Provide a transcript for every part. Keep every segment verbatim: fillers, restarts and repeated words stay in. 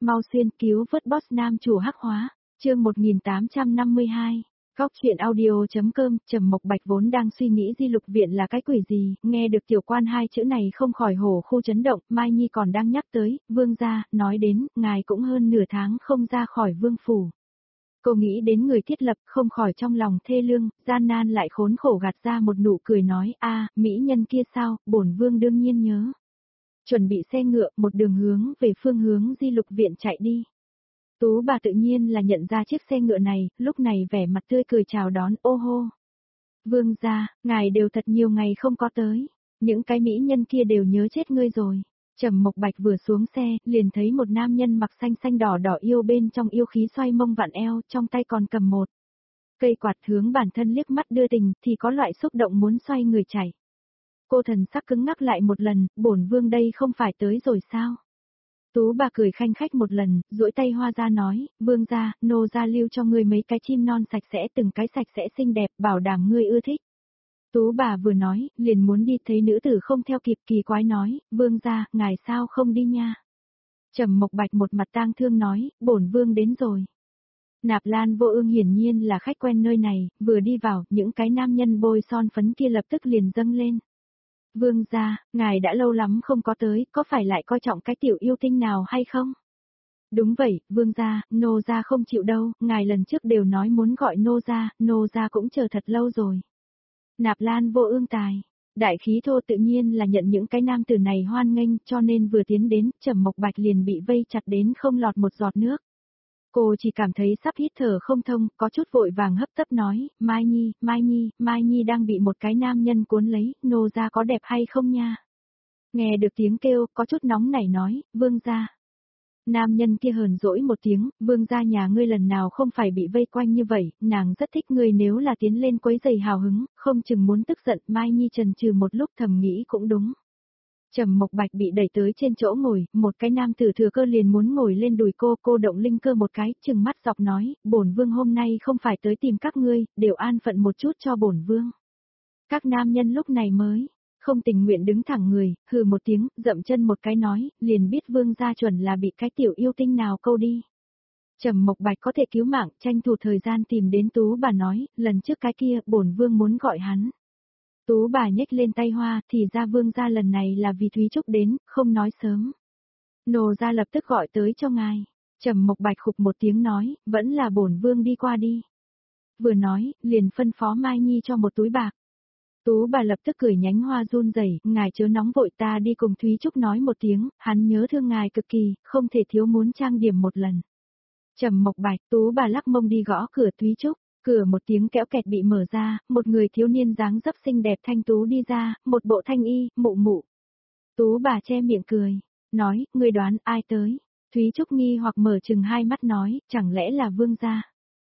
mau xuyên cứu vớt boss nam chủ hắc hóa, chương một nghìn tám trăm năm mươi hai. Góc truyện audio.com, Trầm Mộc Bạch vốn đang suy nghĩ Di Lục Viện là cái quỷ gì, nghe được tiểu quan hai chữ này không khỏi hổ khu chấn động, Mai Nhi còn đang nhắc tới, vương gia, nói đến, ngài cũng hơn nửa tháng không ra khỏi vương phủ. Cô nghĩ đến người thiết lập, không khỏi trong lòng thê lương, gian nan lại khốn khổ gạt ra một nụ cười nói, a, mỹ nhân kia sao, bổn vương đương nhiên nhớ. Chuẩn bị xe ngựa, một đường hướng về phương hướng Di Lục Viện chạy đi. Tú bà tự nhiên là nhận ra chiếc xe ngựa này, lúc này vẻ mặt tươi cười chào đón, ô hô. Vương gia, ngài đều thật nhiều ngày không có tới, những cái mỹ nhân kia đều nhớ chết ngươi rồi. Trầm Mộc Bạch vừa xuống xe, liền thấy một nam nhân mặc xanh xanh đỏ đỏ yêu bên trong yêu khí xoay mông vặn eo, trong tay còn cầm một cây quạt hướng bản thân liếc mắt đưa tình, thì có loại xúc động muốn xoay người chạy. Cô thần sắc cứng ngắc lại một lần, bổn vương đây không phải tới rồi sao? Tú bà cười khanh khách một lần, duỗi tay hoa ra nói, vương gia, nô gia lưu cho ngươi mấy cái chim non sạch sẽ, từng cái sạch sẽ xinh đẹp, bảo đảm ngươi ưa thích. Tú bà vừa nói, liền muốn đi, thấy nữ tử không theo kịp, kỳ quái nói, vương gia, ngài sao không đi nha? Trầm Mộc Bạch một mặt tang thương nói, bổn vương đến rồi. Nạp Lan Vô Ương hiển nhiên là khách quen nơi này, vừa đi vào, những cái nam nhân bôi son phấn kia lập tức liền dâng lên. Vương gia, ngài đã lâu lắm không có tới, có phải lại coi trọng cái tiểu yêu tinh nào hay không? Đúng vậy, vương gia, nô gia không chịu đâu, ngài lần trước đều nói muốn gọi nô gia, nô gia cũng chờ thật lâu rồi. Nạp Lan Vô Ương tài, đại khí thô tự nhiên là nhận những cái nam tử này hoan nghênh, cho nên vừa tiến đến, Trầm Mộc Bạch liền bị vây chặt đến không lọt một giọt nước. Cô chỉ cảm thấy sắp hít thở không thông, có chút vội vàng hấp tấp nói, Mai Nhi, Mai Nhi, Mai Nhi đang bị một cái nam nhân cuốn lấy, nô gia có đẹp hay không nha? Nghe được tiếng kêu, có chút nóng nảy nói, vương gia. Nam nhân kia hờn dỗi một tiếng, vương gia nhà ngươi lần nào không phải bị vây quanh như vậy, nàng rất thích ngươi, nếu là tiến lên quấy giày hào hứng, không chừng muốn tức giận. Mai Nhi chần chừ một lúc thầm nghĩ cũng đúng. Trầm Mộc Bạch bị đẩy tới trên chỗ ngồi, một cái nam tử thừa cơ liền muốn ngồi lên đùi cô, cô động linh cơ một cái, trừng mắt dọc nói, bổn vương hôm nay không phải tới tìm các ngươi, đều an phận một chút cho bổn vương. Các nam nhân lúc này mới không tình nguyện đứng thẳng người, hừ một tiếng, dậm chân một cái nói, liền biết vương gia chuẩn là bị cái tiểu yêu tinh nào câu đi. Trầm Mộc Bạch có thể cứu mạng, tranh thủ thời gian tìm đến Tú bà nói, lần trước cái kia, bổn vương muốn gọi hắn. Tú bà nhếch lên tay hoa, thì ra vương gia lần này là vì Thúy Trúc đến, không nói sớm. Nô gia lập tức gọi tới cho ngài. Trầm Mộc Bạch khục một tiếng nói, vẫn là bổn vương đi qua đi. Vừa nói, liền phân phó Mai Nhi cho một túi bạc. Tú bà lập tức cười nhánh hoa run rẩy, ngài chớ nóng vội, ta đi cùng Thúy Trúc nói một tiếng, hắn nhớ thương ngài cực kỳ, không thể thiếu muốn trang điểm một lần. Trầm Mộc Bạch, Tú bà lắc mông đi gõ cửa Thúy Trúc. Cửa một tiếng kéo kẹt bị mở ra, một người thiếu niên dáng dấp xinh đẹp thanh tú đi ra, một bộ thanh y, mụ mụ. Tú bà che miệng cười, nói, ngươi đoán ai tới? Thúy Trúc nghi hoặc mở chừng hai mắt nói, chẳng lẽ là vương gia?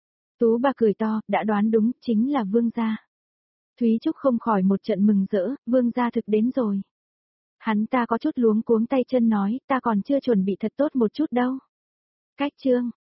Tú bà cười to, đã đoán đúng, chính là vương gia. Thúy Trúc không khỏi một trận mừng rỡ, vương gia thực đến rồi. Hắn ta có chút luống cuống tay chân nói, ta còn chưa chuẩn bị thật tốt một chút đâu. Cách chương.